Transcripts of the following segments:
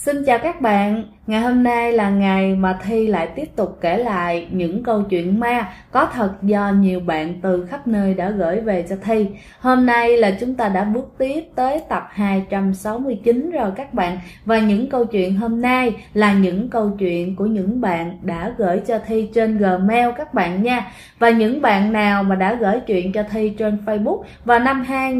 Xin chào các bạn, ngày hôm nay là ngày mà Thi lại tiếp tục kể lại những câu chuyện ma có thật do nhiều bạn từ khắp nơi đã gửi về cho Thi. Hôm nay là chúng ta đã bước tiếp tới tập 269 rồi các bạn. Và những câu chuyện hôm nay là những câu chuyện của những bạn đã gửi cho Thi trên Gmail các bạn nha. Và những bạn nào mà đã gửi chuyện cho Thi trên Facebook vào năm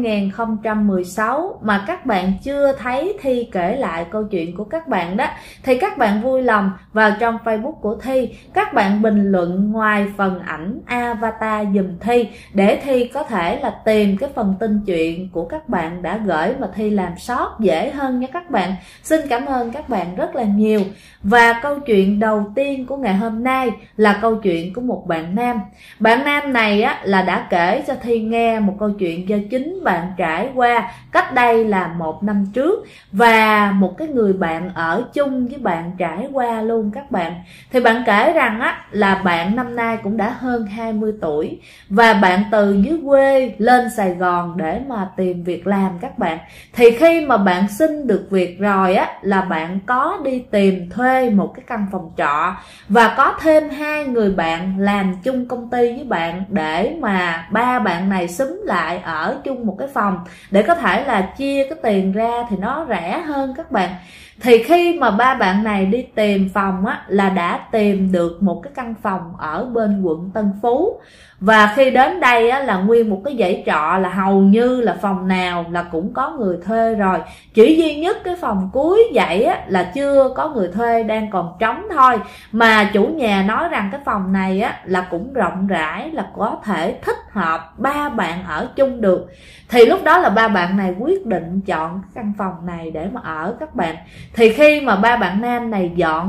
2016 mà các bạn chưa thấy Thi kể lại câu chuyện của các bạn đó, thì các bạn vui lòng vào trong Facebook của Thi, các bạn bình luận ngoài phần ảnh avatar giùm Thi để Thi có thể là tìm cái phần tin chuyện của các bạn đã gửi mà Thi làm sót dễ hơn nha các bạn. Xin cảm ơn các bạn rất là nhiều. Và câu chuyện đầu tiên của ngày hôm nay là câu chuyện của một bạn nam. Bạn nam này á là đã kể cho Thi nghe một câu chuyện do chính bạn trải qua cách đây là 1 năm trước, và một cái người bạn ở chung với bạn trải qua luôn các bạn. Thì bạn kể rằng á là bạn năm nay cũng đã hơn 20 tuổi và bạn từ dưới quê lên Sài Gòn để mà tìm việc làm các bạn. Thì khi mà bạn xin được việc rồi á là bạn có đi tìm thuê một cái căn phòng trọ và có thêm 2 người bạn làm chung công ty với bạn để mà 3 bạn này xúm lại ở chung một cái phòng để có thể là chia cái tiền ra thì nó rẻ hơn các bạn. Thì khi mà 3 bạn này đi tìm phòng á là đã tìm được một cái căn phòng ở bên quận Tân Phú. Và khi đến đây á là nguyên một cái dãy trọ là hầu như là phòng nào là cũng có người thuê rồi. Chỉ duy nhất cái phòng cuối dãy á là chưa có người thuê, đang còn trống thôi. Mà chủ nhà nói rằng cái phòng này á là cũng rộng rãi, là có thể thích hợp 3 bạn ở chung được. Thì lúc đó là 3 bạn này quyết định chọn cái căn phòng này để mà ở các bạn. Thì khi mà 3 bạn nam này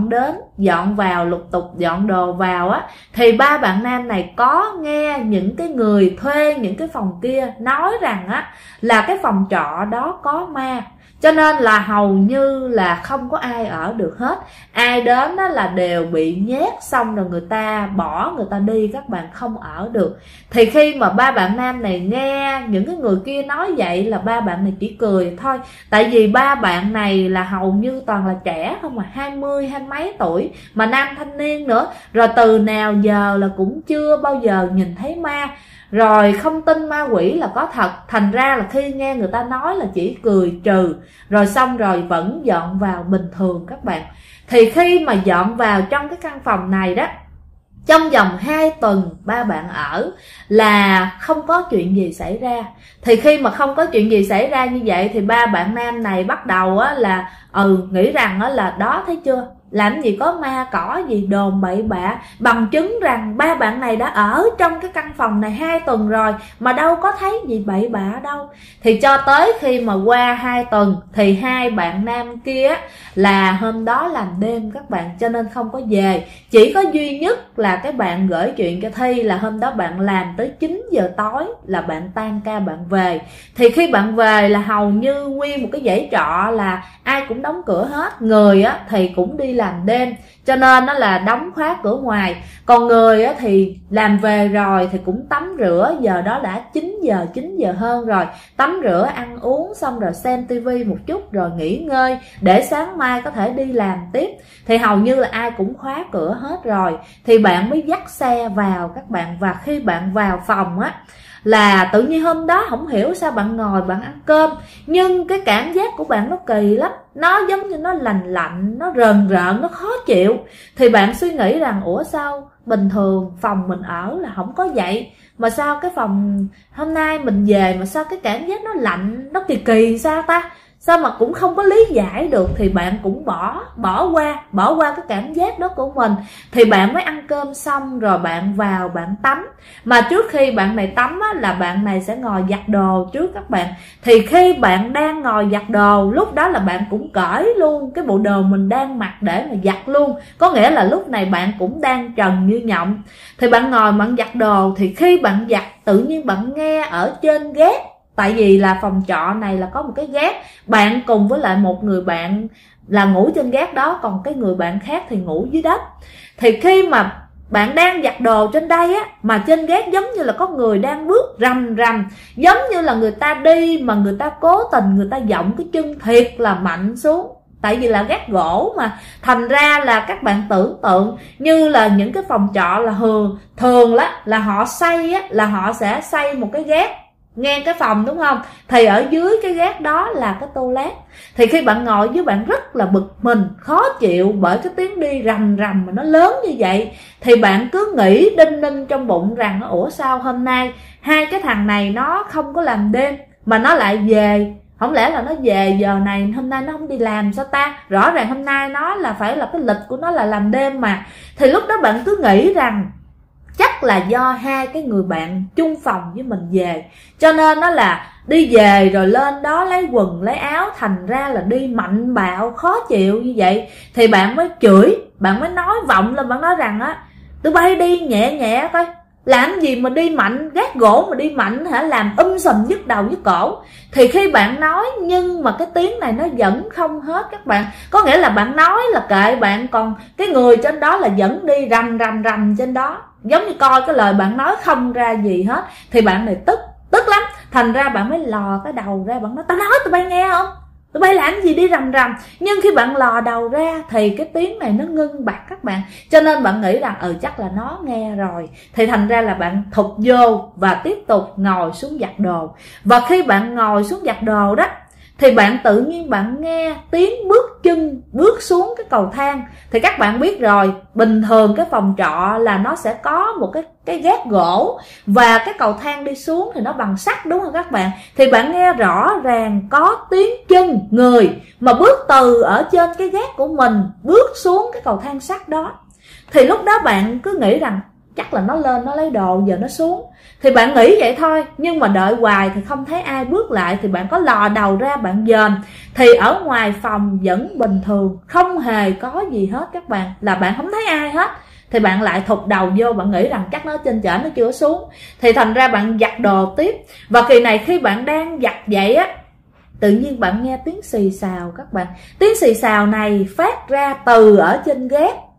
dọn vào, lục tục dọn đồ vào á, thì 3 bạn nam này có nghe những cái người thuê những cái phòng kia nói rằng á là cái phòng trọ đó có ma, cho nên là hầu như là không có ai ở được hết. Ai đến đó là đều bị nhét xong rồi người ta bỏ, người ta đi, các bạn không ở được. Thì khi mà 3 bạn nam này nghe những cái người kia nói vậy là 3 bạn này chỉ cười thôi. Tại vì 3 bạn này là hầu như toàn là trẻ không, mà 20 mấy tuổi, mà nam thanh niên nữa. Rồi từ nào giờ là cũng chưa bao giờ nhìn thấy ma, rồi không tin ma quỷ là có thật. Thành ra là khi nghe người ta nói là chỉ cười trừ, rồi xong rồi vẫn dọn vào bình thường các bạn. Thì khi mà dọn vào trong cái căn phòng này đó, trong vòng 2 tuần 3 bạn ở là không có chuyện gì xảy ra. Thì khi mà không có chuyện gì xảy ra như vậy thì 3 bạn nam này bắt đầu á là nghĩ rằng á là đó, thấy chưa, làm gì có ma cỏ gì đồn bậy bạ, bằng chứng rằng 3 bạn này đã ở trong cái căn phòng này 2 tuần rồi mà đâu có thấy gì bậy bạ đâu. Thì cho tới khi mà qua 2 tuần thì 2 bạn nam kia là hôm đó làm đêm các bạn, cho nên không có về. Chỉ có duy nhất là cái bạn gửi chuyện cho Thi là hôm đó bạn làm tới 9 giờ tối là bạn tan ca bạn về. Thì khi bạn về là hầu như nguyên một cái dãy trọ là ai cũng đóng cửa hết. Người á thì cũng đi làm đêm cho nên nó là đóng khóa cửa ngoài, còn người á thì làm về rồi thì cũng tắm rửa. Giờ đó đã 9 giờ hơn rồi, tắm rửa ăn uống xong rồi xem tivi một chút rồi nghỉ ngơi để sáng mai có thể đi làm tiếp. Thì hầu như là ai cũng khóa cửa hết rồi thì bạn mới dắt xe vào các bạn. Và khi bạn vào phòng á là tự nhiên hôm đó không hiểu sao bạn ngồi bạn ăn cơm, nhưng cái cảm giác của bạn nó kỳ lắm, nó giống như nó lành lạnh, nó rờn rợn, nó khó chịu. Thì bạn suy nghĩ rằng ủa sao bình thường phòng mình ở là không có vậy, mà sao cái phòng hôm nay mình về mà sao cái cảm giác nó lạnh, nó kỳ kỳ sao ta, sao mà cũng không có lý giải được. Thì bạn cũng bỏ qua cái cảm giác đó của mình. Thì bạn mới ăn cơm xong rồi bạn vào bạn tắm. Mà trước khi bạn này tắm á, là bạn này sẽ ngồi giặt đồ trước các bạn. Thì khi bạn đang ngồi giặt đồ, lúc đó là bạn cũng cởi luôn cái bộ đồ mình đang mặc để mà giặt luôn. Có nghĩa là lúc này bạn cũng đang trần như nhộng. Thì bạn ngồi bạn giặt đồ, thì khi bạn giặt tự nhiên bạn nghe ở trên gác, tại vì là phòng trọ này là có một cái gác, bạn cùng với lại một người bạn là ngủ trên gác đó, còn cái người bạn khác thì ngủ dưới đất. Thì khi mà bạn đang giặt đồ trên đây á, mà trên gác giống như là có người đang bước rầm rầm, giống như là người ta đi mà người ta cố tình người ta giọng cái chân thiệt là mạnh xuống. tại vì là gác gỗ mà, thành ra là các bạn tưởng tượng như là những cái phòng trọ là thường là họ xây á, là họ sẽ xây một cái gác ngang cái phòng, đúng không? Thì ở dưới cái gác đó là cái toilet. Thì khi bạn ngồi dưới bạn rất là bực mình, khó chịu bởi cái tiếng đi rầm rầm mà nó lớn như vậy. Thì bạn cứ nghĩ đinh ninh trong bụng rằng ủa sao hôm nay hai cái thằng này nó không có làm đêm mà nó lại về, không lẽ là nó về giờ này, hôm nay nó không đi làm sao ta? Rõ ràng hôm nay nó là phải là cái lịch của nó là làm đêm mà. Thì lúc đó bạn cứ nghĩ rằng chắc là do hai cái người bạn chung phòng với mình về, cho nên nó là đi về rồi lên đó lấy quần lấy áo, thành ra là đi mạnh bạo khó chịu như vậy. Thì bạn mới chửi, bạn mới nói vọng lên, bạn nói rằng á, tụi bay đi nhẹ nhẹ coi, làm gì mà đi mạnh, gác gỗ mà đi mạnh hả, làm sùm nhức đầu nhức cổ. Thì khi bạn nói nhưng mà cái tiếng này nó vẫn không hết các bạn. Có nghĩa là bạn nói là kệ bạn, còn cái người trên đó là vẫn đi rầm trên đó, giống như coi cái lời bạn nói không ra gì hết. Thì bạn này tức lắm, thành ra bạn mới lò cái đầu ra, bạn nói tao nói tụi bay nghe không, tụi bay làm gì đi rầm. Nhưng khi bạn lò đầu ra thì cái tiếng này nó ngưng bặt các bạn, cho nên bạn nghĩ rằng chắc là nó nghe rồi. Thì thành ra là bạn thụt vô và tiếp tục ngồi xuống giặt đồ. Và khi bạn ngồi xuống giặt đồ đó thì bạn tự nhiên bạn nghe tiếng bước chân bước xuống cái cầu thang. Thì các bạn biết rồi, bình thường cái phòng trọ là nó sẽ có một cái gác gỗ, và cái cầu thang đi xuống thì nó bằng sắt, đúng không các bạn? Thì bạn nghe rõ ràng có tiếng chân người mà bước từ ở trên cái gác của mình bước xuống cái cầu thang sắt đó. Thì lúc đó bạn cứ nghĩ rằng chắc là nó lên nó lấy đồ, giờ nó xuống. Thì bạn nghĩ vậy thôi, nhưng mà đợi hoài thì không thấy ai bước lại. Thì bạn có lò đầu ra bạn dòm, thì ở ngoài phòng vẫn bình thường, không hề có gì hết các bạn, là bạn không thấy ai hết. Thì bạn lại thụt đầu vô, bạn nghĩ rằng chắc nó trên trển nó chưa xuống. Thì thành ra bạn giặt đồ tiếp. Và kỳ này khi bạn đang giặt vậy á, tự nhiên bạn nghe tiếng xì xào các bạn. Tiếng xì xào này phát ra từ ở trên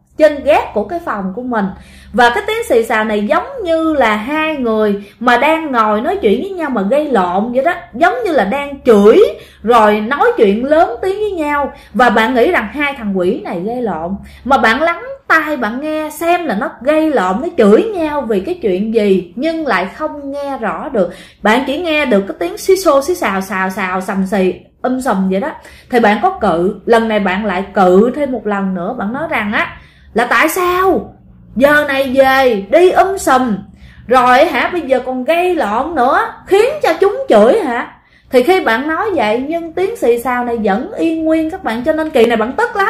gác của cái phòng của mình. Và cái tiếng xì xào này giống như là hai người mà đang ngồi nói chuyện với nhau mà gây lộn vậy đó, giống như là đang chửi rồi nói chuyện lớn tiếng với nhau. Và bạn nghĩ rằng hai thằng quỷ này gây lộn, mà bạn lắng tai bạn nghe xem là nó gây lộn, nó chửi nhau vì cái chuyện gì, nhưng lại không nghe rõ được. Bạn chỉ nghe được cái tiếng xí xô xí xào xào sầm xì sùm vậy đó. Thì bạn có cự, lần này bạn lại cự thêm một lần nữa. Bạn nói rằng á, là tại sao giờ này về đi sùm rồi hả, bây giờ còn gây lộn nữa, khiến cho chúng chửi hả? Thì khi bạn nói vậy nhưng tiếng xì xào này vẫn yên nguyên các bạn, cho nên kỳ này bạn tức lắm.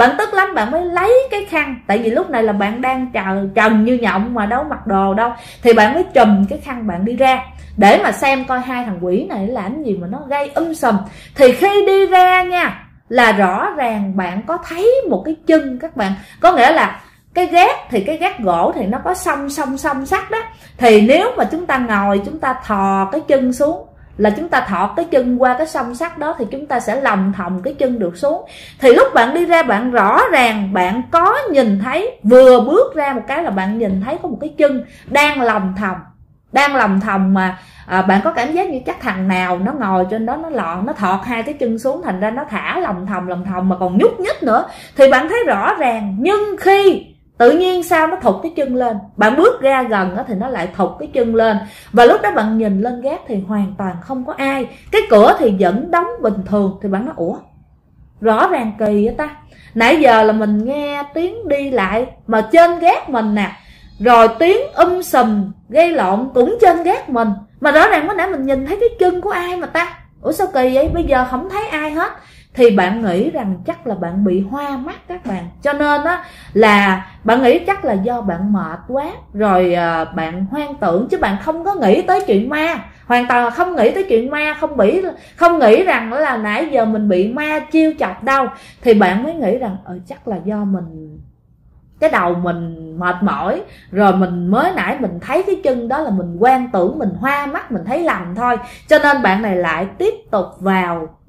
Bạn mới lấy cái khăn, tại vì lúc này là bạn đang trần như nhộng mà đâu mặc đồ đâu. Thì bạn mới trùm cái khăn bạn đi ra để mà xem coi hai thằng quỷ này làm gì mà nó gây sùm. Thì khi đi ra nha, là rõ ràng bạn có thấy một cái chân các bạn. Có nghĩa là cái gác thì cái gác gỗ thì nó có song sắt đó. Thì nếu mà chúng ta ngồi, chúng ta thò cái chân xuống, là chúng ta thọt cái chân qua cái song sắt đó, thì chúng ta sẽ lòng thòng cái chân được xuống. Thì lúc bạn đi ra bạn rõ ràng bạn có nhìn thấy, vừa bước ra một cái là bạn nhìn thấy có một cái chân đang lòng thòng mà bạn có cảm giác như chắc thằng nào nó ngồi trên đó nó lọn, nó thọt hai cái chân xuống, thành ra nó thả lòng thòng mà còn nhúc nhích nữa. Thì bạn thấy rõ ràng, nhưng khi tự nhiên sao nó thụt cái chân lên, bạn bước ra gần đó thì nó lại thụt cái chân lên. Và lúc đó bạn nhìn lên gác thì hoàn toàn không có ai, cái cửa thì vẫn đóng bình thường. Thì bạn nói ủa, rõ ràng kỳ vậy ta, nãy giờ là mình nghe tiếng đi lại mà trên gác mình nè, rồi tiếng sùm gây lộn cũng trên gác mình, mà rõ ràng mới nãy mình nhìn thấy cái chân của ai mà ta, ủa sao kỳ vậy, bây giờ không thấy ai hết. Thì bạn nghĩ rằng chắc là bạn bị hoa mắt các bạn, cho nên á là bạn nghĩ chắc là do bạn mệt quá rồi bạn hoang tưởng, chứ bạn không có nghĩ tới chuyện ma, hoàn toàn là không nghĩ tới chuyện ma, không nghĩ rằng là nãy giờ mình bị ma chiêu chọc đâu. Thì bạn mới nghĩ rằng chắc là do mình, cái đầu mình mệt mỏi, rồi mình mới nãy mình thấy cái chân đó là mình hoang tưởng, mình hoa mắt, mình thấy lầm thôi. Cho nên bạn này lại tiếp tục vào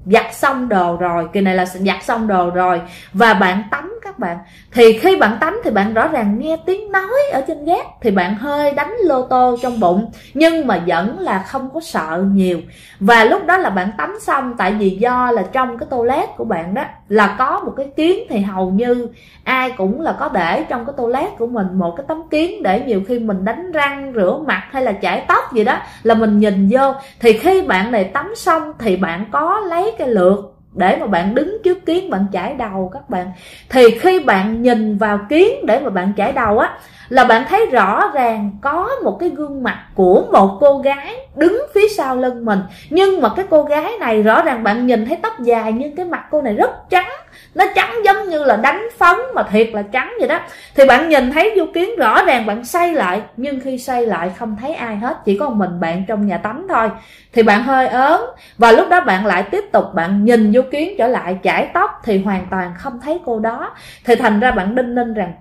giặt xong đồ rồi, kỳ này là giặt xong đồ rồi và bạn tắm các bạn. Thì khi bạn tắm thì bạn rõ ràng nghe tiếng nói ở trên gác, thì bạn hơi đánh lô tô trong bụng nhưng mà vẫn là không có sợ nhiều. Và lúc đó là bạn tắm xong, tại vì do là trong cái toilet của bạn đó là có một cái kiến, thì hầu như ai cũng là có để trong cái toilet của mình một cái tấm kiến để nhiều khi mình đánh răng, rửa mặt hay là chải tóc gì đó là mình nhìn vô. Thì khi bạn này tắm xong thì bạn có lấy cái lược để mà bạn đứng trước kiến bạn chải đầu các bạn. Thì khi bạn nhìn vào kiến để mà bạn chải đầu á, là bạn thấy rõ ràng có một cái gương mặt của một cô gái đứng phía sau lưng mình. Nhưng mà cái cô gái này rõ ràng bạn nhìn thấy tóc dài, nhưng cái mặt cô này rất trắng, nó trắng giống như là đánh phấn mà thiệt là trắng vậy đó. Thì bạn nhìn thấy vô kiến rõ ràng, bạn xoay lại, nhưng khi xoay lại không thấy ai hết, chỉ có mình bạn trong nhà tắm thôi. Thì bạn hơi ớn, và lúc đó bạn lại tiếp tục bạn nhìn vô kiến trở lại chải tóc, thì hoàn toàn không thấy cô đó. Thì thành ra bạn đinh ninh rằng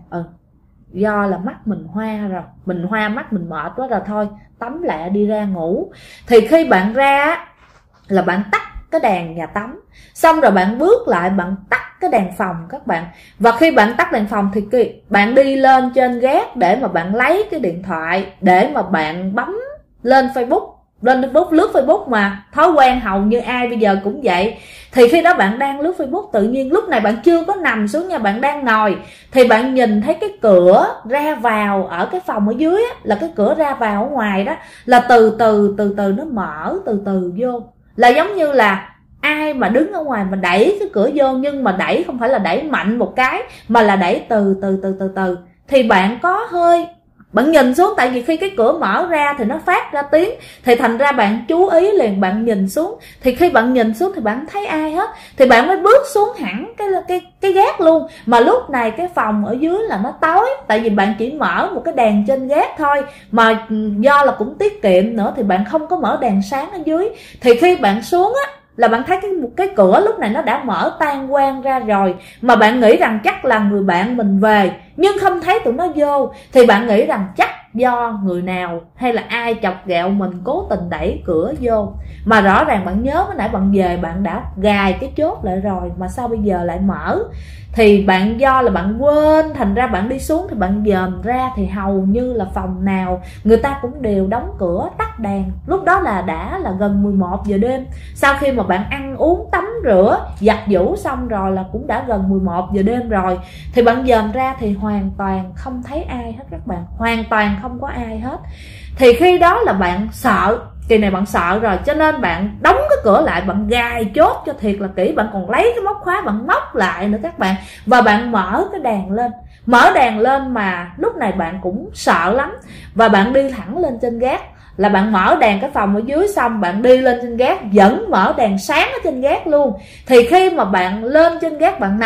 do là mắt mình hoa rồi, mình hoa mắt mình mệt quá rồi, thôi tắm lại đi ra ngủ. Thì khi bạn ra là bạn tắt cái đèn nhà tắm, xong rồi bạn bước lại bạn tắt cái đèn phòng các bạn. Và khi bạn tắt đèn phòng thì bạn đi lên trên gác để mà bạn lấy cái điện thoại để mà bạn bấm lên Facebook, lướt Facebook, mà thói quen hầu như ai bây giờ cũng vậy. Thì khi đó bạn đang lướt Facebook, tự nhiên lúc này bạn chưa có nằm xuống nha, bạn đang ngồi, thì bạn nhìn thấy cái cửa ra vào ở cái phòng ở dưới á, là cái cửa ra vào ở ngoài đó là từ từ nó mở từ từ vô, là giống như là ai mà đứng ở ngoài mà đẩy cái cửa vô, nhưng mà đẩy không phải là đẩy mạnh một cái mà là đẩy từ từ. Thì bạn có hơi, bạn nhìn xuống, tại vì khi cái cửa mở ra thì nó phát ra tiếng, thì thành ra bạn chú ý liền, bạn nhìn xuống. Thì khi bạn nhìn xuống thì bạn không thấy ai hết, thì bạn mới bước xuống hẳn cái gác luôn. Mà lúc này cái phòng ở dưới là nó tối, tại vì bạn chỉ mở một cái đèn trên gác thôi, mà do là cũng tiết kiệm nữa thì bạn không có mở đèn sáng ở dưới. Thì khi bạn xuống á là bạn thấy cái cửa lúc này nó đã mở tan quang ra rồi, mà bạn nghĩ rằng chắc là người bạn mình về nhưng không thấy tụi nó vô. Thì bạn nghĩ rằng chắc do người nào hay là ai chọc ghẹo mình cố tình đẩy cửa vô. Mà rõ ràng bạn nhớ mới nãy bạn về bạn đã gài cái chốt lại rồi, mà sao bây giờ lại mở. Thì bạn do là bạn quên, thành ra bạn đi xuống thì bạn dòm ra thì hầu như là phòng nào người ta cũng đều đóng cửa tắt đèn. Lúc đó là đã là gần 11 giờ đêm. Sau khi mà bạn ăn uống tắm rửa giặt giũ xong rồi là cũng đã gần 11 giờ đêm rồi. Thì bạn dòm ra thì hoàn toàn không thấy ai hết các bạn, hoàn toàn không có ai hết. Thì khi đó là bạn sợ, kỳ này bạn sợ rồi, cho nên bạn đóng cái cửa lại, bạn gài chốt cho thiệt là kỹ, bạn còn lấy cái móc khóa bạn móc lại nữa các bạn. Và bạn mở cái đèn lên, mở đèn lên mà lúc này bạn cũng sợ lắm. Và bạn đi thẳng lên trên gác, là bạn mở đèn cái phòng ở dưới xong bạn đi lên trên gác, vẫn mở đèn sáng ở trên gác luôn. Thì khi mà bạn lên trên gác bạn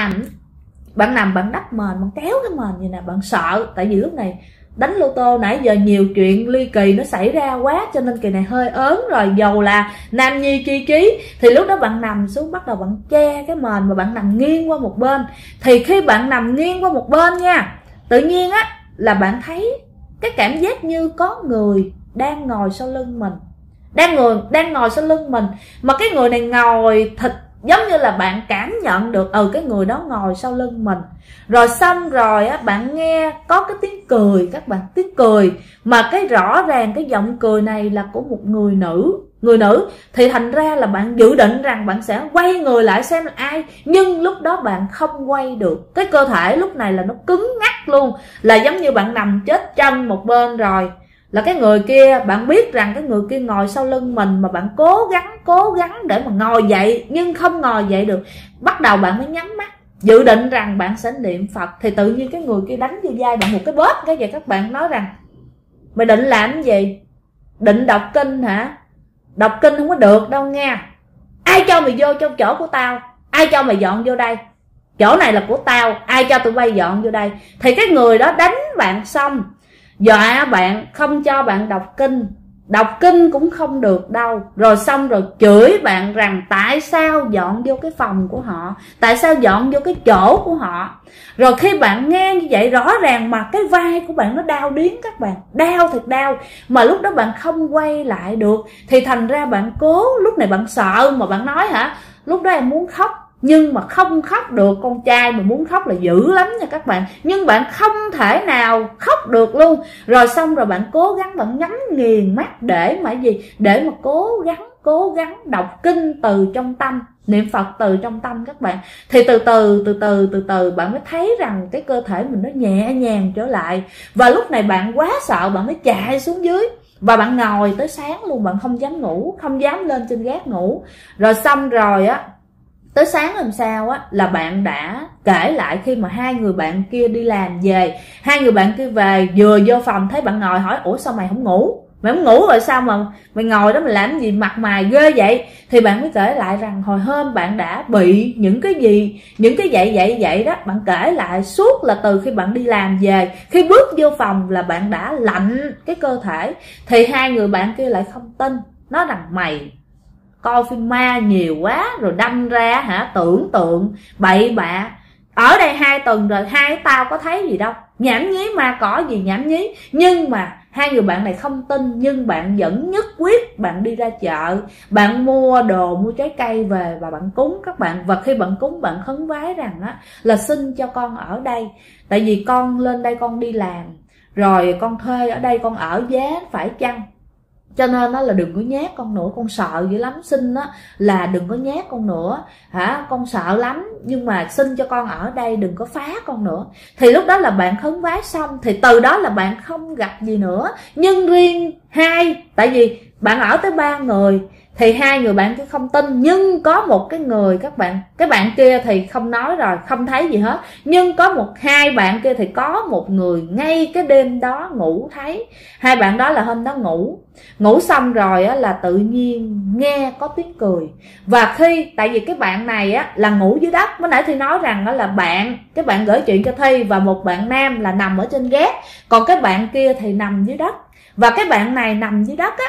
nằm bạn đắp mền, bạn kéo cái mền như nè, bạn sợ. Tại vì lúc này đánh lô tô nãy giờ nhiều chuyện ly kỳ nó xảy ra quá, cho nên kỳ này hơi ớn rồi, dầu là nam nhi chi trí. Thì lúc đó bạn nằm xuống, bắt đầu bạn che cái mền và bạn nằm nghiêng qua một bên. Thì khi bạn nằm nghiêng qua một bên nha, tự nhiên á là bạn thấy cái cảm giác như có người đang ngồi sau lưng mình, đang ngồi sau lưng mình. Mà cái người này ngồi thịt, giống như là bạn cảm nhận được cái người đó ngồi sau lưng mình. Rồi xong rồi á, bạn nghe có cái tiếng cười các bạn, tiếng cười mà cái rõ ràng cái giọng cười này là của một người nữ. Thì thành ra là bạn dự định rằng bạn sẽ quay người lại xem là ai, nhưng lúc đó bạn không quay được. Cái cơ thể lúc này là nó cứng ngắc luôn, là giống như bạn nằm chết chân một bên rồi. Là cái người kia, bạn biết rằng cái người kia ngồi sau lưng mình, mà bạn cố gắng để mà ngồi dậy nhưng không ngồi dậy được. Bắt đầu bạn mới nhắm mắt, dự định rằng bạn sẽ niệm Phật. Thì tự nhiên cái người kia đánh vô vai bạn một cái bóp cái vậy. Các bạn nói rằng mày định làm cái gì? Định đọc kinh hả? Đọc kinh không có được đâu nha. Ai cho mày vô trong chỗ của tao? Ai cho mày dọn vô đây? Chỗ này là của tao, ai cho tụi bay dọn vô đây? Thì cái người đó đánh bạn xong, dọa bạn không cho bạn đọc kinh cũng không được đâu. Rồi xong rồi chửi bạn rằng tại sao dọn vô cái phòng của họ, tại sao dọn vô cái chỗ của họ. Rồi khi bạn nghe như vậy, rõ ràng mà cái vai của bạn nó đau điếng các bạn, đau thật đau. Mà lúc đó bạn không quay lại được, thì thành ra bạn cố, lúc này bạn sợ mà bạn nói hả, lúc đó em muốn khóc nhưng mà không khóc được. Con trai mà muốn khóc là dữ lắm nha các bạn, nhưng bạn không thể nào khóc được luôn. Rồi xong rồi bạn cố gắng, bạn nhắm nghiền mắt để mà gì, để mà cố gắng đọc kinh từ trong tâm, niệm Phật từ trong tâm các bạn. Thì từ từ bạn mới thấy rằng cái cơ thể mình nó nhẹ nhàng trở lại. Và lúc này bạn quá sợ, bạn mới chạy xuống dưới và bạn ngồi tới sáng luôn, bạn không dám ngủ, không dám lên trên gác ngủ. Rồi xong rồi á, tới sáng hôm sau á là bạn đã kể lại khi mà hai người bạn kia đi làm về. Hai người bạn kia về, vừa vô phòng thấy bạn ngồi, hỏi ủa sao mày không ngủ? Mày không ngủ rồi sao mà mày ngồi đó mày làm gì mặt mày ghê vậy? Thì bạn mới kể lại rằng hồi hôm bạn đã bị những cái gì, những cái vậy đó. Bạn kể lại suốt là từ khi bạn đi làm về, khi bước vô phòng là bạn đã lạnh cái cơ thể. Thì hai người bạn kia lại không tin, nói rằng mày coi phim ma nhiều quá rồi đâm ra hả, tưởng tượng bậy bạ. Ở đây 2 tuần rồi, hai tao có thấy gì đâu, nhảm nhí ma cỏ gì nhảm nhí. Nhưng mà hai người bạn này không tin, nhưng bạn vẫn nhất quyết bạn đi ra chợ, bạn mua đồ, mua trái cây về và bạn cúng các bạn. Và khi bạn cúng, bạn khấn vái rằng á là xin cho con ở đây, tại vì con lên đây con đi làm rồi con thuê ở đây, con ở giá phải chăng, cho nên nó là đừng có nhát con nữa, con sợ dữ lắm. Xin á là đừng có nhát con nữa hả, con sợ lắm, nhưng mà xin cho con ở đây, đừng có phá con nữa. Thì lúc đó là bạn khấn vái xong, thì từ đó là bạn không gặp gì nữa. Nhưng riêng hai, tại vì bạn ở tới 3 người thì hai người bạn kia không tin, nhưng có một cái người các bạn, cái bạn kia thì không nói rồi, không thấy gì hết. Nhưng có hai bạn kia thì có một người ngay cái đêm đó ngủ thấy. Hai bạn đó là hôm đó ngủ xong rồi á là tự nhiên nghe có tiếng cười. Và khi, tại vì cái bạn này á là ngủ dưới đất, mới nãy Thi nói rằng đó là cái bạn gửi chuyện cho Thi, và một bạn nam là nằm ở trên gác, còn cái bạn kia thì nằm dưới đất. Và cái bạn này nằm dưới đất á,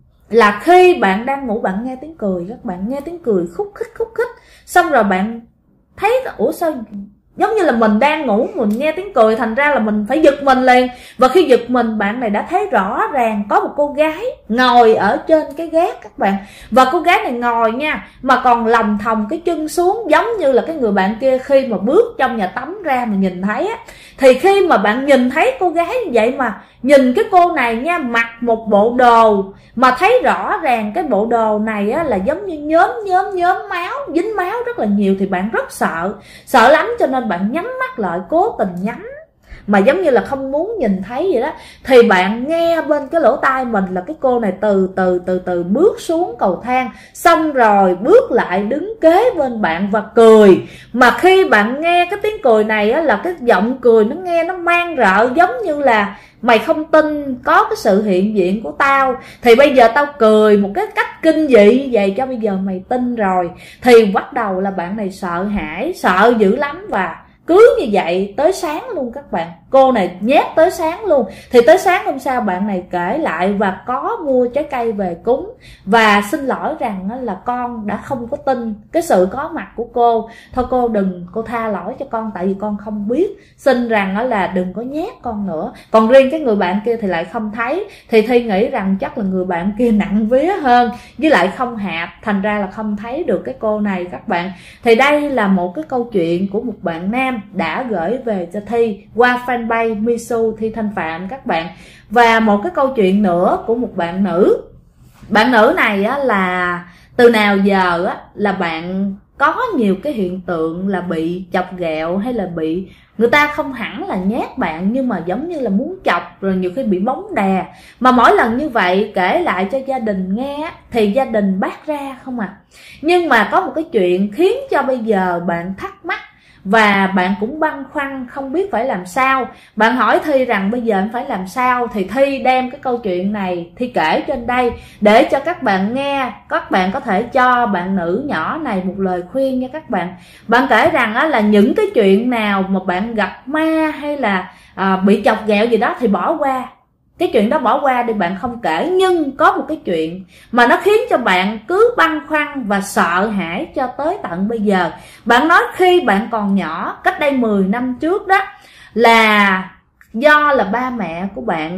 là khi bạn đang ngủ bạn nghe tiếng cười, các bạn nghe tiếng cười khúc khích. Xong rồi bạn thấy ủa sao giống như là mình đang ngủ, mình nghe tiếng cười, thành ra là mình phải giật mình liền. Và khi giật mình, bạn này đã thấy rõ ràng có một cô gái ngồi ở trên cái gác các bạn. Và cô gái này ngồi nha, mà còn lòng thòng cái chân xuống, giống như là cái người bạn kia khi mà bước trong nhà tắm ra mà nhìn thấy á. Thì khi mà bạn nhìn thấy cô gái như vậy, mà nhìn cái cô này nha, mặc một bộ đồ mà thấy rõ ràng cái bộ đồ này á là giống như nhóm máu, dính máu rất là nhiều, thì bạn rất sợ lắm, cho nên bạn nhắm mắt lại, cố tình nhắm mà giống như là không muốn nhìn thấy vậy đó. Thì bạn nghe bên cái lỗ tai mình là cái cô này từ từ bước xuống cầu thang, xong rồi bước lại đứng kế bên bạn và cười. Mà khi bạn nghe cái tiếng cười này á, là cái giọng cười nó nghe nó man rợ, giống như là mày không tin có cái sự hiện diện của tao, thì bây giờ tao cười một cái cách kinh dị như vậy cho bây giờ mày tin rồi. Thì bắt đầu là bạn này sợ hãi, sợ dữ lắm. Và cứ như vậy tới sáng luôn các bạn. Cô này nhét tới sáng luôn. Thì tới sáng hôm sau bạn này kể lại và có mua trái cây về cúng, và xin lỗi rằng là con đã không có tin cái sự có mặt của cô. Thôi cô tha lỗi cho con, tại vì con không biết. Xin rằng là đừng có nhét con nữa. Còn riêng cái người bạn kia thì lại không thấy. Thì Thi nghĩ rằng chắc là người bạn kia nặng vía hơn, với lại không hạp, thành ra là không thấy được cái cô này các bạn. Thì đây là một cái câu chuyện của một bạn nam đã gửi về cho Thi qua fanpage Misu Thi Thanh Phạm các bạn. Và một cái câu chuyện nữa của một bạn nữ. Bạn nữ này á, là từ nào giờ á, là bạn có nhiều cái hiện tượng là bị chọc ghẹo, hay là bị người ta không hẳn là nhát bạn, nhưng mà giống như là muốn chọc, rồi nhiều khi bị bóng đè. Mà mỗi lần như vậy kể lại cho gia đình nghe thì gia đình bác ra không à. Nhưng mà có một cái chuyện khiến cho bây giờ bạn thắc mắc, và bạn cũng băn khoăn không biết phải làm sao. Bạn hỏi Thi rằng bây giờ em phải làm sao, thì Thi đem cái câu chuyện này Thi kể trên đây để cho các bạn nghe. Các bạn có thể cho bạn nữ nhỏ này một lời khuyên nha các bạn. Bạn kể rằng á, là những cái chuyện nào mà bạn gặp ma hay là bị chọc ghẹo gì đó thì bỏ qua. Cái chuyện đó bỏ qua đi, bạn không kể. Nhưng có một cái chuyện mà nó khiến cho bạn cứ băn khoăn và sợ hãi cho tới tận bây giờ. Bạn nói khi bạn còn nhỏ, cách đây 10 năm trước đó, là do là ba mẹ của bạn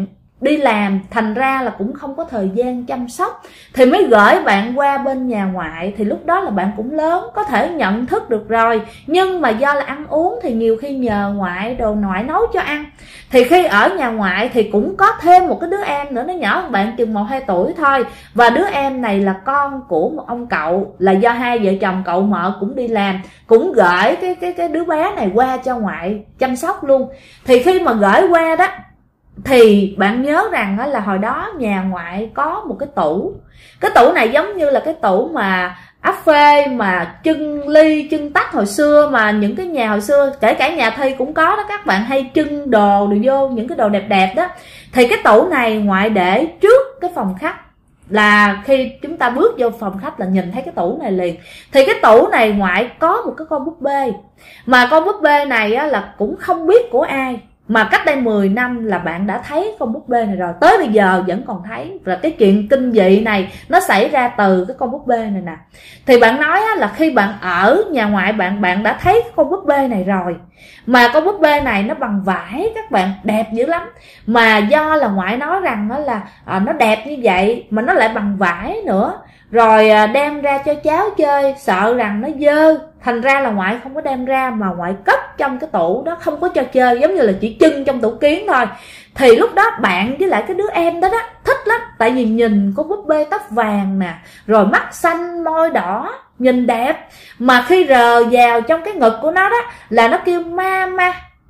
đi làm, thành ra là cũng không có thời gian chăm sóc, thì mới gửi bạn qua bên nhà ngoại. Thì lúc đó là bạn cũng lớn, có thể nhận thức được rồi, nhưng mà do là ăn uống thì nhiều khi nhờ ngoại, đồ ngoại nấu cho ăn. Thì khi ở nhà ngoại thì cũng có thêm một cái đứa em nữa, nó nhỏ hơn bạn chừng 1-2 tuổi thôi. Và đứa em này là con của một ông cậu, là do hai vợ chồng cậu mợ cũng đi làm, cũng gửi cái đứa bé này qua cho ngoại chăm sóc luôn. Thì khi mà gửi qua đó, thì bạn nhớ rằng là hồi đó nhà ngoại có một cái tủ. Cái tủ này giống như là cái tủ mà áp phê mà trưng ly trưng tách hồi xưa, mà những cái nhà hồi xưa kể cả nhà Thi cũng có đó, các bạn hay trưng đồ vô, những cái đồ đẹp đẹp đó. Thì cái tủ này ngoại để trước cái phòng khách, là khi chúng ta bước vô phòng khách là nhìn thấy cái tủ này liền. Thì cái tủ này ngoại có một cái con búp bê, mà con búp bê này á, là cũng không biết của ai, mà cách đây 10 năm là bạn đã thấy con búp bê này rồi, tới bây giờ vẫn còn thấy. Và cái chuyện kinh dị này nó xảy ra từ cái con búp bê này nè. Thì bạn nói là khi bạn ở nhà ngoại bạn đã thấy con búp bê này rồi, mà con búp bê này nó bằng vải các bạn, đẹp dữ lắm. Mà do là ngoại nói rằng đó là nó đẹp như vậy mà nó lại bằng vải nữa, rồi đem ra cho cháu chơi sợ rằng nó dơ, thành ra là ngoại không có đem ra, mà ngoại cất trong cái tủ đó, không có cho chơi, giống như là chỉ trưng trong tủ kiến thôi. Thì lúc đó bạn với lại cái đứa em đó thích lắm, tại vì nhìn con búp bê tóc vàng nè, rồi mắt xanh môi đỏ, nhìn đẹp. Mà khi rờ vào trong cái ngực của nó đó là nó kêu mama.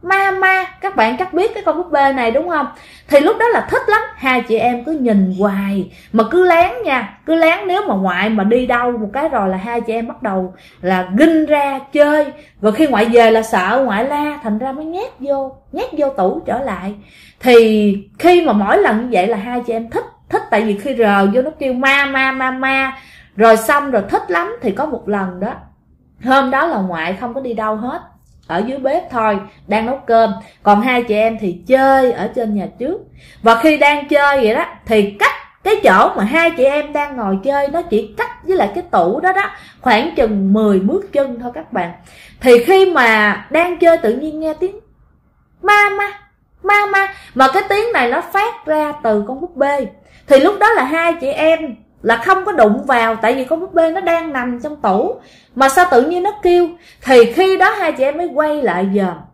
Các bạn chắc biết cái con búp bê này đúng không? Thì lúc đó là thích lắm, hai chị em cứ nhìn hoài, mà cứ lén nha, cứ lén. Nếu mà ngoại mà đi đâu một cái rồi là hai chị em bắt đầu là ginh ra chơi. Và khi ngoại về là sợ ngoại la, thành ra mới nhét vô tủ trở lại. Thì khi mà mỗi lần như vậy là hai chị em thích, tại vì khi rờ vô nó kêu ma, rồi xong rồi thích lắm. Thì có một lần đó, hôm đó là ngoại không có đi đâu hết, ở dưới bếp thôi, đang nấu cơm, còn hai chị em thì chơi ở trên nhà trước. Và khi đang chơi vậy đó, thì cách cái chỗ mà hai chị em đang ngồi chơi nó chỉ cách với lại cái tủ đó khoảng chừng 10 bước chân thôi các bạn. Thì khi mà đang chơi tự nhiên nghe tiếng mama, mà cái tiếng này nó phát ra từ con búp bê. Thì lúc đó là hai chị em là không có đụng vào, tại vì con búp bê nó đang nằm trong tủ, mà sao tự nhiên nó kêu. Thì khi đó hai chị em mới quay lại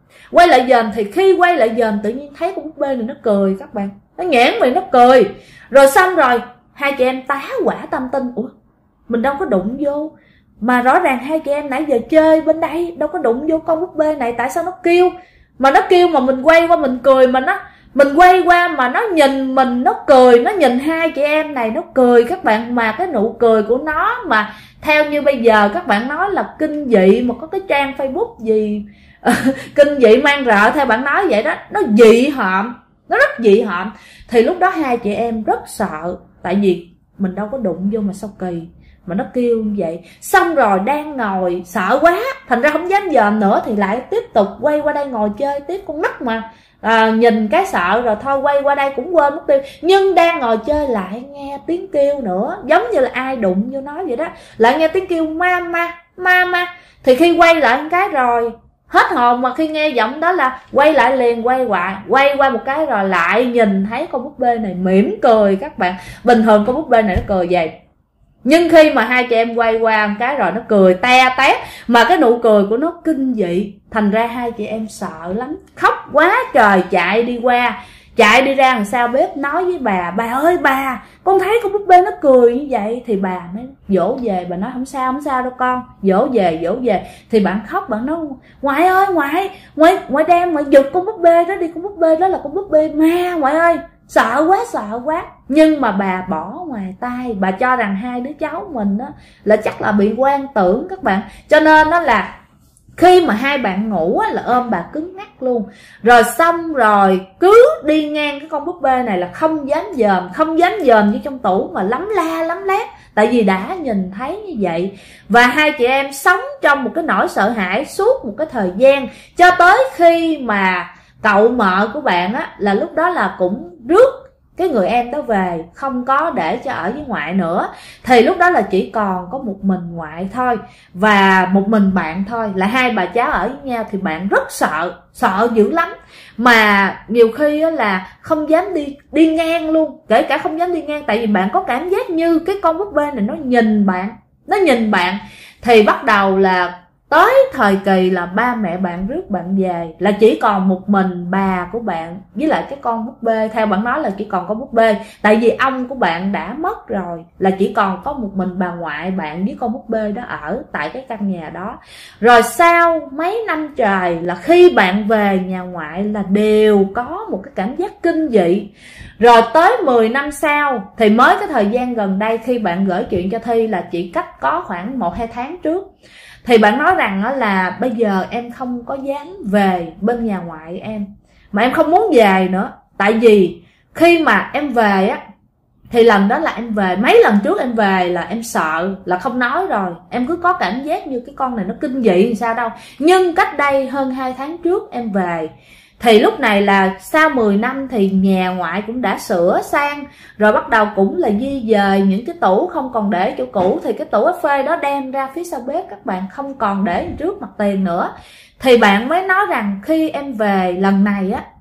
dòm. Thì khi quay lại dòm tự nhiên thấy con búp bê này nó cười các bạn, nó nhoẻn miệng nó cười. Rồi xong rồi hai chị em tá hỏa tâm tinh, ủa mình đâu có đụng vô, mà rõ ràng hai chị em nãy giờ chơi bên đây đâu có đụng vô con búp bê này, tại sao nó kêu? Mà nó kêu mà mình quay qua mình cười, mà mình quay qua mà nó nhìn mình nó cười, nó nhìn hai chị em này nó cười các bạn. Mà cái nụ cười của nó mà theo như bây giờ các bạn nói là kinh dị, mà có cái trang Facebook gì kinh dị mang rợ, theo bạn nói vậy đó, nó dị hợm, nó rất dị hợm. Thì lúc đó hai chị em rất sợ, tại vì mình đâu có đụng vô mà sao kỳ, mà nó kêu như vậy. Xong rồi đang ngồi sợ quá, thành ra không dám dòm nữa, thì lại tiếp tục quay qua đây ngồi chơi tiếp. Con nít mà nhìn cái sợ rồi thôi quay qua đây cũng quên mất tiêu. Nhưng đang ngồi chơi lại nghe tiếng kêu nữa, giống như là ai đụng vô nó vậy đó, lại nghe tiếng kêu mama. Thì khi quay lại một cái rồi hết hồn, mà khi nghe giọng đó là quay lại liền, quay qua một cái rồi lại nhìn thấy con búp bê này mỉm cười các bạn. Bình thường con búp bê này nó cười vậy, nhưng khi mà hai chị em quay qua một cái rồi nó cười te tét, mà cái nụ cười của nó kinh dị. Thành ra hai chị em sợ lắm, khóc quá trời, chạy đi ra đằng sau bếp nói với bà ơi bà, con thấy con búp bê nó cười như vậy. Thì bà mới dỗ về, bà nói không sao đâu con, dỗ về. Thì bạn khóc, bạn nói ngoại ơi, ngoại đem, ngoại giật con búp bê đó đi, con búp bê đó là con búp bê ma ngoại ơi, sợ quá. Nhưng mà bà bỏ ngoài tai, bà cho rằng hai đứa cháu mình đó là chắc là bị quan tưởng các bạn. Cho nên đó là khi mà hai bạn ngủ là ôm bà cứng ngắc luôn. Rồi xong rồi cứ đi ngang cái con búp bê này là không dám dòm vô trong tủ, mà lắm lét, tại vì đã nhìn thấy như vậy. Và hai chị em sống trong một cái nỗi sợ hãi suốt một cái thời gian, cho tới khi mà cậu mợ của bạn là lúc đó là cũng rước cái người em đó về, không có để cho ở với ngoại nữa, thì lúc đó là chỉ còn có một mình ngoại thôi và một mình bạn thôi, là hai bà cháu ở với nhau. Thì bạn rất sợ dữ lắm, mà nhiều khi là không dám đi ngang luôn, kể cả không dám đi ngang, tại vì bạn có cảm giác như cái con búp bê này nó nhìn bạn. Thì bắt đầu là tới thời kỳ là ba mẹ bạn rước bạn về, là chỉ còn một mình bà của bạn với lại cái con búp bê. Theo bạn nói là chỉ còn có búp bê, tại vì ông của bạn đã mất rồi, là chỉ còn có một mình bà ngoại bạn với con búp bê đó ở tại cái căn nhà đó. Rồi sau mấy năm trời là khi bạn về nhà ngoại là đều có một cái cảm giác kinh dị. Rồi tới 10 năm sau thì mới cái thời gian gần đây khi bạn gửi chuyện cho Thi, là chỉ cách có khoảng 1-2 tháng trước, thì bạn nói rằng là bây giờ em không có dám về bên nhà ngoại em, mà em không muốn về nữa. Tại vì khi mà em về á, thì lần đó là em về, mấy lần trước em về là em sợ, là không nói rồi, em cứ có cảm giác như cái con này nó kinh dị thì sao đâu. Nhưng cách đây hơn 2 tháng trước em về, thì lúc này là sau 10 năm thì nhà ngoại cũng đã sửa sang, rồi bắt đầu cũng là di dời những cái tủ không còn để chỗ cũ, thì cái tủ ép phê đó đem ra phía sau bếp, các bạn không còn để trước mặt tiền nữa. Thì bạn mới nói rằng khi em về lần này á,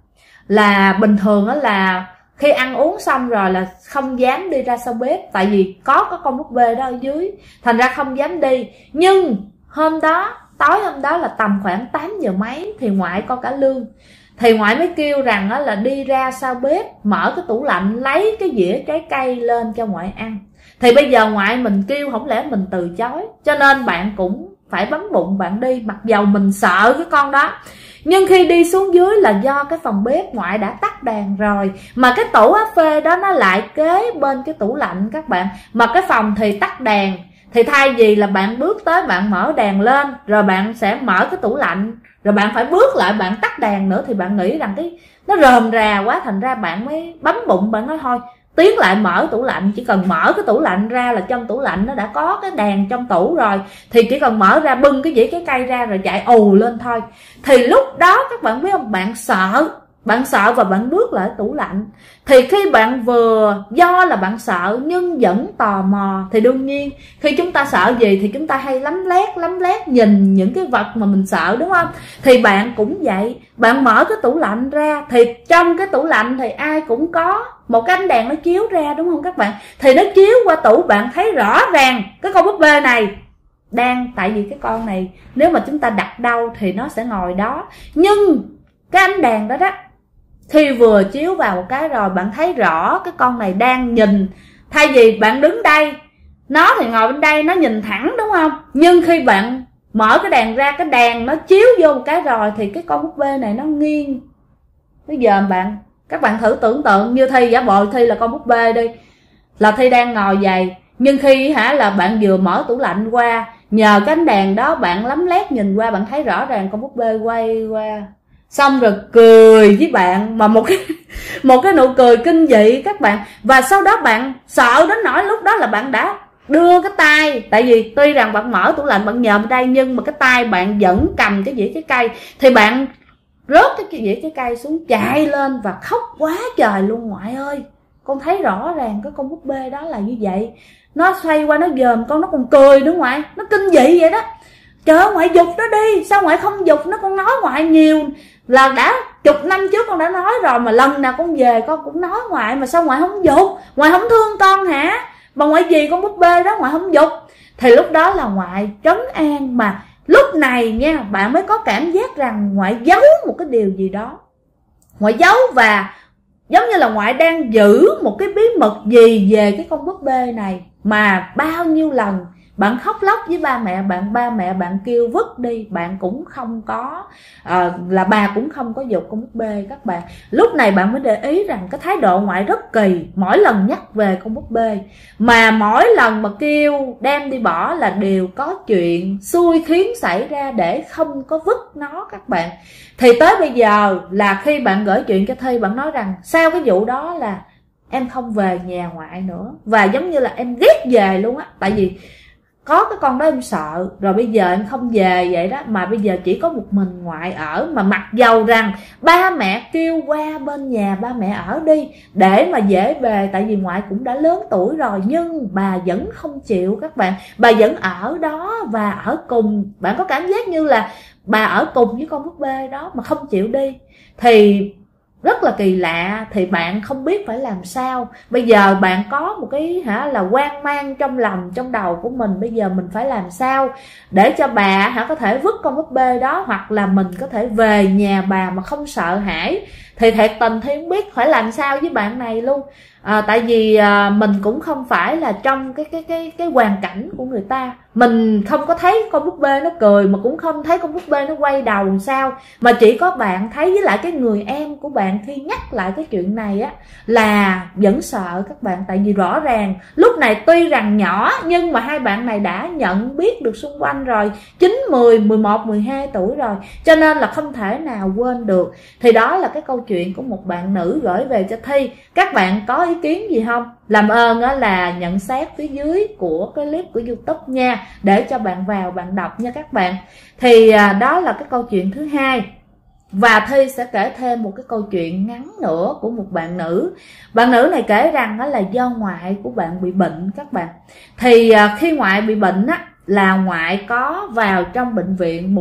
là bình thường á là khi ăn uống xong rồi là không dám đi ra sau bếp, tại vì có con búp bê đó ở dưới, thành ra không dám đi. Nhưng hôm đó, tối hôm đó là tầm khoảng 8 giờ mấy thì ngoại có cả lương, thì ngoại mới kêu rằng là đi ra sau bếp mở cái tủ lạnh lấy cái dĩa trái cây lên cho ngoại ăn. Thì bây giờ ngoại mình kêu không lẽ mình từ chối, cho nên bạn cũng phải bấm bụng bạn đi, mặc dầu mình sợ cái con đó. Nhưng khi đi xuống dưới là do cái phòng bếp ngoại đã tắt đèn rồi, mà cái tủ áp phê đó nó lại kế bên cái tủ lạnh các bạn, mà cái phòng thì tắt đèn. Thì thay vì là bạn bước tới bạn mở đèn lên rồi bạn sẽ mở cái tủ lạnh, rồi bạn phải bước lại bạn tắt đèn nữa, thì bạn nghĩ rằng cái nó rườm rà quá, thành ra bạn mới bấm bụng, bạn nói thôi tiến lại mở tủ lạnh. Chỉ cần mở cái tủ lạnh ra là trong tủ lạnh nó đã có cái đèn trong tủ rồi, thì chỉ cần mở ra bưng cái dĩa trái cây ra rồi chạy ù lên thôi. Thì lúc đó các bạn biết không, bạn sợ và bạn bước lại tủ lạnh. Thì khi bạn vừa do là bạn sợ nhưng vẫn tò mò, thì đương nhiên khi chúng ta sợ gì thì chúng ta hay lấm lét nhìn những cái vật mà mình sợ, đúng không? Thì bạn cũng vậy, bạn mở cái tủ lạnh ra, thì trong cái tủ lạnh thì ai cũng có một cái ánh đèn nó chiếu ra, đúng không các bạn? Thì nó chiếu qua tủ, bạn thấy rõ ràng cái con búp bê này đang, tại vì cái con này nếu mà chúng ta đặt đâu thì nó sẽ ngồi đó. Nhưng cái ánh đèn đó đó, khi vừa chiếu vào một cái rồi bạn thấy rõ cái con này đang nhìn. Thay vì bạn đứng đây, nó thì ngồi bên đây, nó nhìn thẳng, đúng không? Nhưng khi bạn mở cái đèn ra, cái đèn nó chiếu vô một cái rồi, thì cái con búp bê này nó nghiêng. Bây giờ các bạn thử tưởng tượng như Thi giả bộ Thi là con búp bê đi, là Thi đang ngồi vậy. Nhưng khi là bạn vừa mở tủ lạnh qua, nhờ cái ánh đèn đó bạn lấm lét nhìn qua, bạn thấy rõ ràng con búp bê quay qua, xong rồi cười với bạn, mà một cái nụ cười kinh dị các bạn. Và sau đó bạn sợ đến nỗi lúc đó là bạn đã đưa cái tay, tại vì tuy rằng bạn mở tủ lạnh bạn nhờ bên đây, nhưng mà cái tay bạn vẫn cầm cái dĩa trái cây, thì bạn rớt cái dĩa trái cây xuống, chạy lên và khóc quá trời luôn. Ngoại ơi, con thấy rõ ràng cái con búp bê đó là như vậy, nó xoay qua nó dòm con, nó còn cười nữa ngoại, nó kinh dị vậy đó. Trời ơi, ngoại giục nó đi, sao ngoại không giục nó? Con nói ngoại nhiều, là đã chục năm trước con đã nói rồi, mà lần nào con về con cũng nói ngoại, mà sao ngoại không giục? Ngoại không thương con hả? Mà ngoại gì con búp bê đó ngoại không giục? Thì lúc đó là ngoại trấn an, mà lúc này nha, bạn mới có cảm giác rằng ngoại giấu một cái điều gì đó. Ngoại giấu, và giống như là ngoại đang giữ một cái bí mật gì về cái con búp bê này, mà bao nhiêu lần bạn khóc lóc với ba mẹ bạn kêu vứt đi, bạn cũng không có là bà cũng không có giục con búp bê các bạn. Lúc này bạn mới để ý rằng cái thái độ ngoại rất kỳ, mỗi lần nhắc về con búp bê, mà mỗi lần mà kêu đem đi bỏ là đều có chuyện xui khiến xảy ra để không có vứt nó các bạn. Thì tới bây giờ là khi bạn gửi chuyện cho Thi, bạn nói rằng sau cái vụ đó là em không về nhà ngoại nữa, và giống như là em ghét về luôn á. Tại vì có cái con đó em sợ, rồi bây giờ em không về vậy đó, mà bây giờ chỉ có một mình ngoại ở, mà mặc dầu rằng ba mẹ kêu qua bên nhà ba mẹ ở đi để mà dễ về, tại vì ngoại cũng đã lớn tuổi rồi, nhưng bà vẫn không chịu các bạn. Bà vẫn ở đó và ở cùng, bạn có cảm giác như là bà ở cùng với con búp bê đó mà không chịu đi. Thì rất là kỳ lạ, thì bạn không biết phải làm sao. Bây giờ bạn có một cái là hoang mang trong lòng, trong đầu của mình, bây giờ mình phải làm sao để cho bà có thể vứt con búp bê đó, hoặc là mình có thể về nhà bà mà không sợ hãi. Thì thiệt tình thì không biết phải làm sao với bạn này luôn. Tại vì mình cũng không phải là trong cái hoàn cảnh của người ta, mình không có thấy con búp bê nó cười, mà cũng không thấy con búp bê nó quay đầu làm sao, mà chỉ có bạn thấy, với lại cái người em của bạn khi nhắc lại cái chuyện này á là vẫn sợ các bạn. Tại vì rõ ràng lúc này tuy rằng nhỏ, nhưng mà hai bạn này đã nhận biết được xung quanh rồi, 9, 10, 11, 12 tuổi rồi, cho nên là không thể nào quên được. Thì đó là cái câu chuyện của một bạn nữ gửi về cho Thi. Các bạn có ý kiến gì không? Làm ơn là nhận xét phía dưới của cái clip của YouTube nha, để cho bạn vào bạn đọc nha các bạn. Thì đó là cái câu chuyện thứ hai. Và Thi sẽ kể thêm một cái câu chuyện ngắn nữa của một bạn nữ. Bạn nữ này kể rằng là do ngoại của bạn bị bệnh các bạn. Thì khi ngoại bị bệnh á, là ngoại có vào trong bệnh viện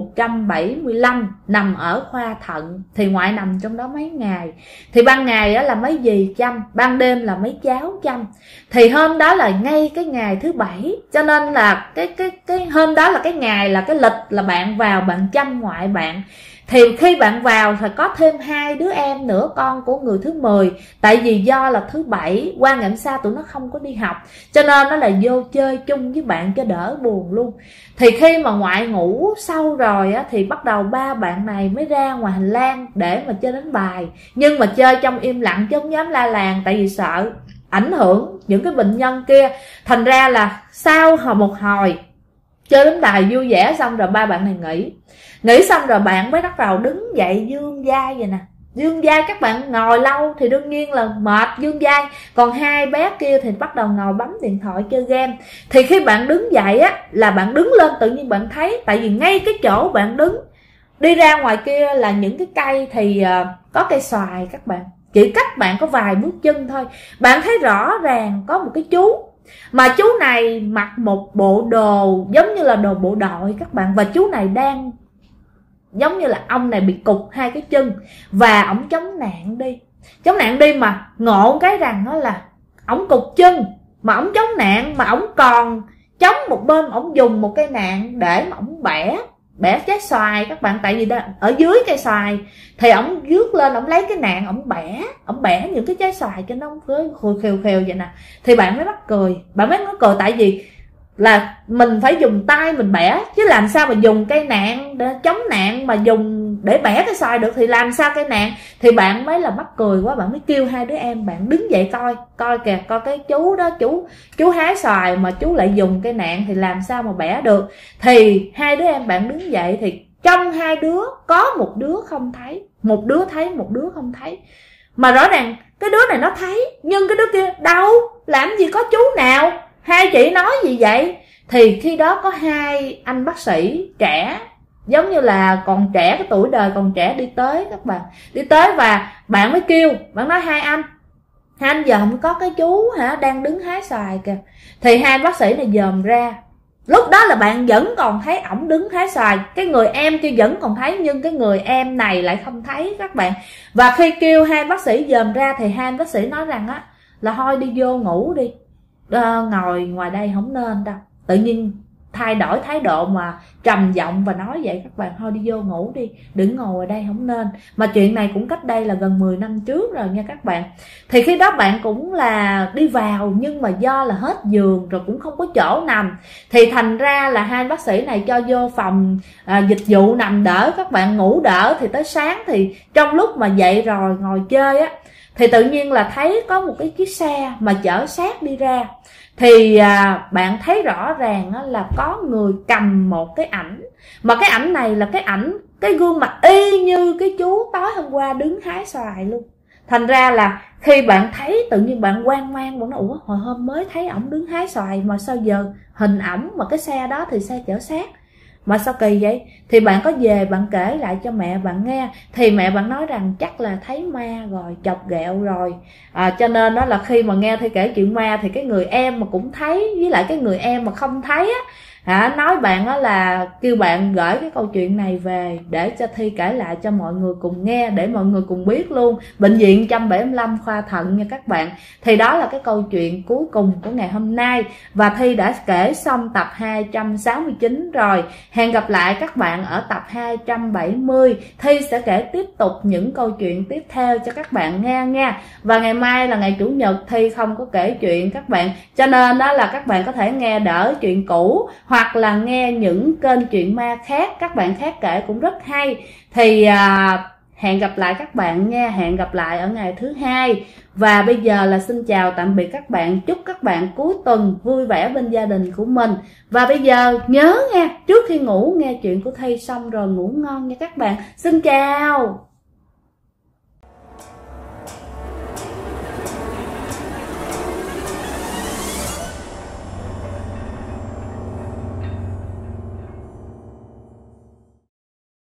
175, nằm ở khoa thận. Thì ngoại nằm trong đó mấy ngày. Thì ban ngày á là mấy dì chăm, ban đêm là mấy cháu chăm. Thì hôm đó là ngay cái ngày thứ Bảy, cho nên là cái hôm đó là cái ngày, là cái lịch là bạn vào bạn chăm ngoại bạn. Thì khi bạn vào thì có thêm 2 đứa em nữa, con của người thứ 10. Tại vì do là thứ Bảy qua ngày hôm sau tụi nó không có đi học, cho nên nó là vô chơi chung với bạn cho đỡ buồn luôn. Thì khi mà ngoại ngủ sâu rồi á, thì bắt đầu ba bạn này mới ra ngoài hành lang để mà chơi đánh bài. Nhưng mà chơi trong im lặng chứ không dám la làng, tại vì sợ ảnh hưởng những cái bệnh nhân kia. Thành ra là sau một hồi chơi đánh bài vui vẻ xong rồi ba bạn này nghỉ xong rồi bạn mới bắt đầu đứng dậy dương vai vậy nè. Dương vai, các bạn ngồi lâu thì đương nhiên là mệt dương vai. Còn hai bé kia thì bắt đầu ngồi bấm điện thoại chơi game. Thì khi bạn đứng dậy á, là bạn đứng lên tự nhiên bạn thấy, tại vì ngay cái chỗ bạn đứng đi ra ngoài kia là những cái cây, thì có cây xoài các bạn, chỉ cách bạn có vài bước chân thôi. Bạn thấy rõ ràng có một cái chú, mà chú này mặc một bộ đồ giống như là bộ đội các bạn. Và chú này đang giống như là ông này bị cụt 2 cái chân, và ổng chống nạn đi mà ngộ cái rằng đó là ổng cụt chân mà ổng chống nạn, mà ổng còn chống một bên, ổng dùng một cây nạn để mà ổng bẻ trái xoài các bạn. Tại vì ở dưới cây xoài thì ổng vước lên, ổng lấy cái nạn, ổng bẻ những cái trái xoài cho nó khều vậy nè. Thì bạn mới mắc cười, tại vì là mình phải dùng tay mình bẻ, chứ làm sao mà dùng cây nạn để chống nạn mà dùng để bẻ cái xoài được, thì làm sao cây nạn. Thì bạn mới là mắc cười quá, bạn mới kêu 2 đứa em bạn đứng dậy coi kìa, coi cái chú đó, chú hái xoài mà chú lại dùng cây nạn thì làm sao mà bẻ được. Thì 2 đứa em bạn đứng dậy, thì trong 2 đứa có một đứa không thấy, một đứa thấy, một đứa không thấy. Mà rõ ràng cái đứa này nó thấy, nhưng cái đứa kia đâu, làm gì có chú nào, hai chị nói gì vậy. Thì khi đó có 2 anh bác sĩ trẻ, giống như là còn trẻ, cái tuổi đời còn trẻ đi tới các bạn, đi tới và bạn mới kêu, bạn nói hai anh dòm có cái chú đang đứng hái xoài kìa. Thì 2 bác sĩ này dòm ra, lúc đó là bạn vẫn còn thấy ổng đứng hái xoài, cái người em kia vẫn còn thấy, nhưng cái người em này lại không thấy các bạn. Và khi kêu 2 bác sĩ dòm ra thì 2 bác sĩ nói rằng á là thôi đi vô ngủ đi, ngồi ngoài đây không nên đâu. Tự nhiên thay đổi thái độ mà trầm giọng và nói vậy các bạn, thôi đi vô ngủ đi, đừng ngồi ở đây không nên. Mà chuyện này cũng cách đây là gần 10 năm trước rồi nha các bạn. Thì khi đó bạn cũng là đi vào, nhưng mà do là hết giường rồi cũng không có chỗ nằm, thì thành ra là 2 bác sĩ này cho vô phòng dịch vụ nằm đỡ các bạn, ngủ đỡ. Thì tới sáng thì trong lúc mà dậy rồi ngồi chơi á, thì tự nhiên là thấy có một cái chiếc xe mà chở xác đi ra. Thì bạn thấy rõ ràng là có người cầm một cái ảnh, mà cái ảnh này là cái gương mặt y như cái chú tối hôm qua đứng hái xoài luôn. Thành ra là khi bạn thấy tự nhiên bạn hoang mang, bạn nói ủa hồi hôm mới thấy ổng đứng hái xoài mà sao giờ hình ổng mà cái xe đó thì xe chở xác mà sao kỳ vậy, thì bạn có về bạn kể lại cho mẹ bạn nghe, thì mẹ bạn nói rằng chắc là thấy ma rồi, chọc ghẹo rồi. Cho nên đó là khi mà nghe Thi kể chuyện ma thì cái người em mà cũng thấy với lại cái người em mà không thấy á, nói bạn đó là kêu bạn gửi cái câu chuyện này về để cho Thi kể lại cho mọi người cùng nghe, để mọi người cùng biết luôn. Bệnh viện 175 khoa thận nha các bạn. Thì đó là cái câu chuyện cuối cùng của ngày hôm nay, và Thi đã kể xong tập 269 rồi. Hẹn gặp lại các bạn ở tập 270. Thi sẽ kể tiếp tục những câu chuyện tiếp theo cho các bạn nghe nha. Và ngày mai là ngày Chủ nhật, Thi không có kể chuyện các bạn, cho nên đó là các bạn có thể nghe đỡ chuyện cũ hoặc là nghe những kênh chuyện ma khác, các bạn khác kể cũng rất hay. Thì hẹn gặp lại các bạn nha, hẹn gặp lại ở ngày thứ hai. Và bây giờ là xin chào tạm biệt các bạn, chúc các bạn cuối tuần vui vẻ bên gia đình của mình. Và bây giờ nhớ nha, trước khi ngủ nghe chuyện của Thi xong rồi ngủ ngon nha các bạn. Xin chào.